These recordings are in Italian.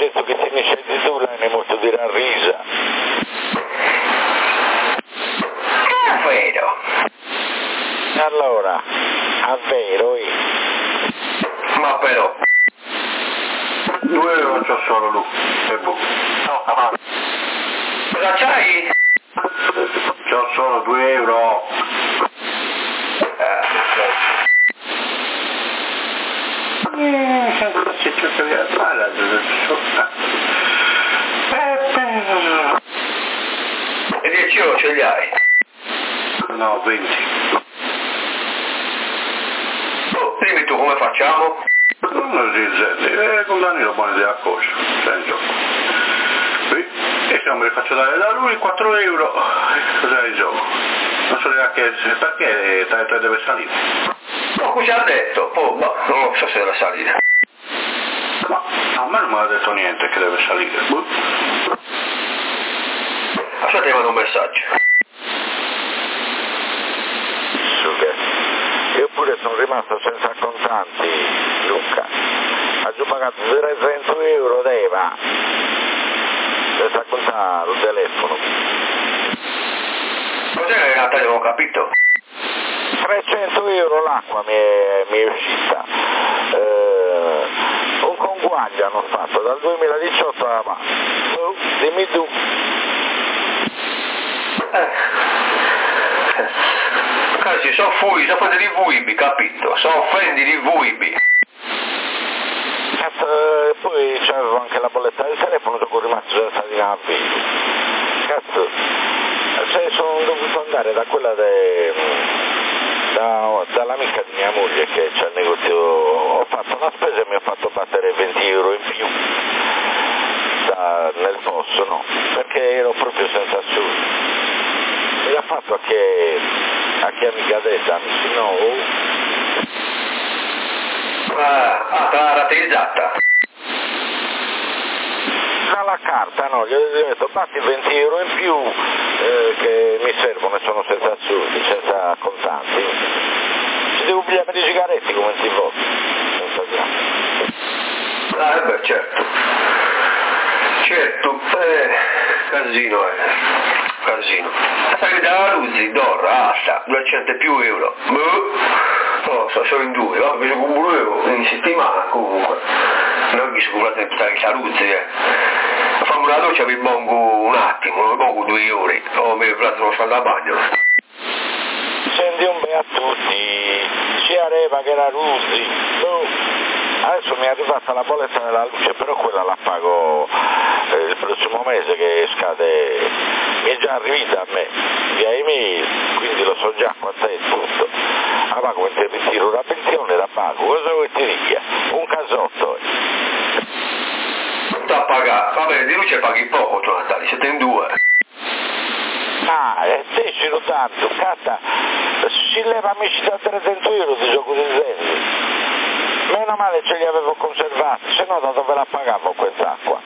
detto che ti ne scegli tu, lei ne molto di risa. È vero. Allora, è vero, Ma però. 2 euro c'ho solo lui. E boh. No, avanti. Cosa c'hai? C'ho solo 2 euro. Se c'è che fare, E 10 euro ce li hai? no, 20. Oh, dimmi tu come facciamo? Non si sente, con Danilo buone idea a cosa, sento. Qui, e se non me li faccio dare da lui 4 euro, cos'è il gioco? Non so neanche perché te deve salire. No, così ha detto, oh, ma non so se deve salire. Ma a me non mi ha detto niente che deve salire. Aspetta, ti mando un messaggio. Sugar. Io pure sono rimasto senza contanti, Luca. Ha già pagato 300 euro, Deva. Senza contare il telefono. Cos'è che Natalia non ho capito? 300 euro l'acqua mi è uscita. Un conguaglio hanno fatto dal 2018 avanti. Dimmi tu. Cazzo, sono offendi di VIB, capito? Sono offendi di VIB. Cazzo, poi c'avevo anche la bolletta del telefono, dopo rimasto senza di navigare. Cazzo, cioè sono dovuto andare da quella dall'amica di mia moglie che c'è il negozio, ho fatto una spesa e mi ho fatto battere 20 euro in più nel posto, no, perché ero proprio senza soldi. E l'ha fatto a che amica detta, amici, no? Te l'ha rateizzata? Dalla carta, no, gli ho detto batti 20 euro in più che mi servono e sono senza soldi, senza contanti. Ci devo pigliare di sigaretti come si può, senza beh, certo. Certo, casino casino. Sai dalla Luzzi, Dorra, asta, 200 più euro. No, sono in due, va, mi sono comprato in settimana comunque. Non mi sono comprato questa Luzzi, Fammi una doccia, mi bongo un attimo, mi bongo 2 ore, o mi ho preso uno scaldo a bagno. Senti un bel a tutti, sia Reva che la Luzzi. Adesso mi è arrivata la bolletta della luce, però quella la pago il prossimo mese che scade, mi è già arrivata a me via email, quindi lo so già quanto è tutto. Ah, ma come ti ritiro la pensione la pago, cosa vuoi ti dica? Un casotto. Da pagare, va bene, di luce paghi poco tu Natali, siete in 2. Decino tanto, catta, si leva amici da 300 euro di gioco di sensi. Meno male ce li avevo conservati, se no da dove la pagavo quest'acqua?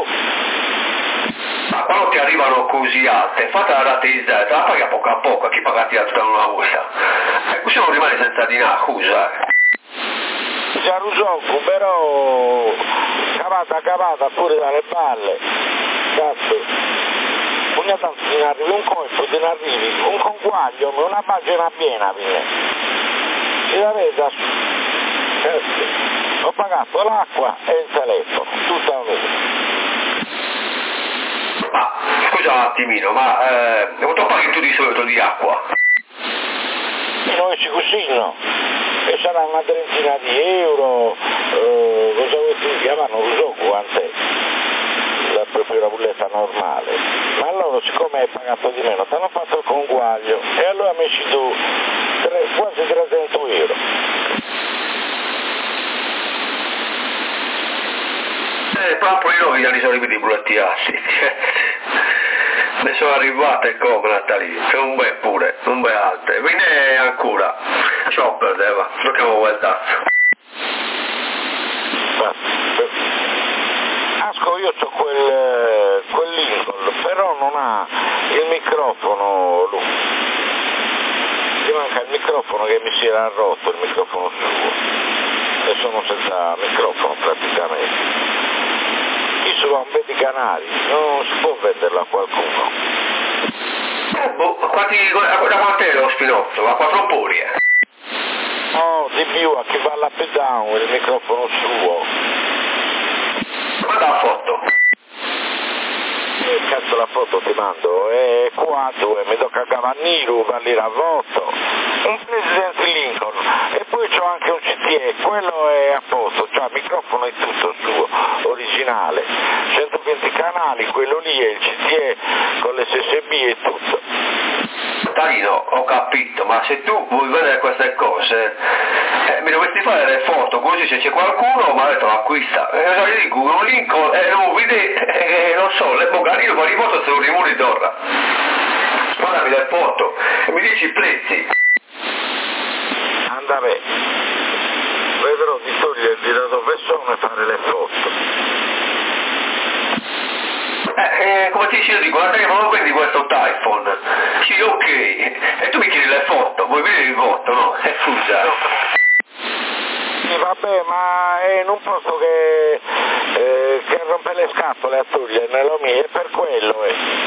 Ma quando ti arrivano così alte, fate la rateizzata, la paghi a poco, chi pagati tutta una volta. E così non rimane senza di una accusa. Già Rusocco, però cavata pure dalle balle. Cazzo. Ogni tanto ti ne arrivi un colpo, te ne arrivi un conguaglio, una pagina piena, si la veda. Ho pagato l'acqua e il telefono, tutta un'ora. Ma scusa un attimino, ma quanto paghi tu di solito di acqua? Noi ci cucino e sarà una trentina di euro, cosa vuoi tu chiamano, non so quant'è, è proprio una bulletta normale, ma loro siccome hai pagato di meno ti hanno fatto il conguaglio e allora mi ci tu quasi 300 euro. Proprio io gli anni sono arrivati i bulletti assi. Ne sono arrivate come Natali, c'è un bel pure, un bel alte. Viene ancora, ciò perdeva, giochiamo quel tazzo. Asco, io ho quel Lincoln, però non ha il microfono lui. Ti manca il microfono che mi si era rotto, il microfono suo. E sono senza microfono praticamente. ha un bel di canali, non si può venderlo a qualcuno. Da quant'è lo spinotto? A 4 poli, No, di più, a chi va all'up down, il microfono suo. Manda la foto. Che cazzo la foto ti mando? E qua dove mi tocca Cavanniru, Vallira a voto, un presidente Lincoln, e poi c'ho anche un CTE, quello è a posto, cioè il microfono è tutto suo, originale, 120 canali, quello lì è il CTE con le SSB e tutto. Tarino, ho capito, ma se tu vuoi vedere queste cose, mi dovresti fare le foto, così se c'è qualcuno magari te lo acquista. Io dico, un link, non vede, non so, magari io quali foto sono i muri d'ora. Mandami le foto e mi dici i prezzi. Andrà bene, vedrò di togliergli da dove sono e fare le foto. Come ti dicevo, io dico, guarda che non lo prendi questo iPhone. Sì, ok. E tu mi chiedi le foto, vuoi vedere il voto, no? Scusa. Sì, vabbè, ma è in un posto che rompe le scatole a togliermelo mio, è per quello,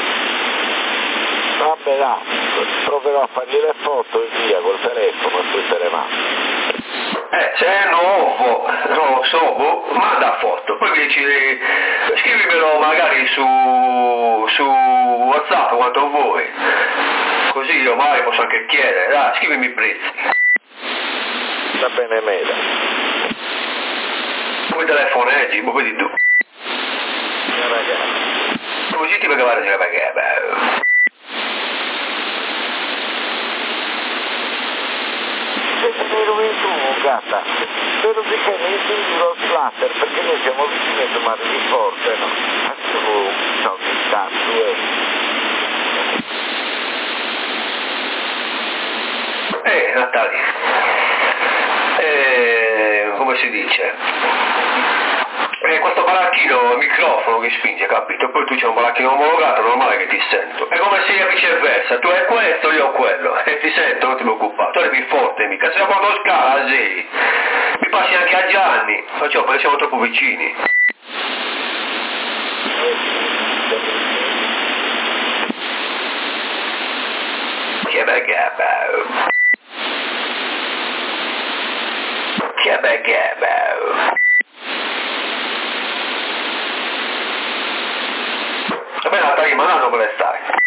Vabbè, dai, proverò a fargli le foto e via col telefono e poi te le mando. Se è nuovo, non lo so, manda foto, poi mi dici, scrivimelo magari su WhatsApp quanto vuoi, così io magari posso anche chiedere, dai, scrivimi i prezzi. Va bene, mela. Come telefoneggi, poi vedi tu. Così ti puoi cavare perché, Se ero in tu, gatta, spero che mi intendi lo splatter, perché noi siamo vicini a tomare di forte, no? Sono di cazzo, Natali, come si dice? Questo baracchino, il microfono che spinge, capito? Poi tu c'è un baracchino omologato, normale che ti sento. È come se viceversa, tu hai questo, io ho quello, e ti sento, non ti preoccupare, tu eri più forte mica, sei quando scala, sì. Mi passi anche a Gianni, facciamo perché siamo troppo vicini. Che bello. Vabbè, Natali, ma non dove stai?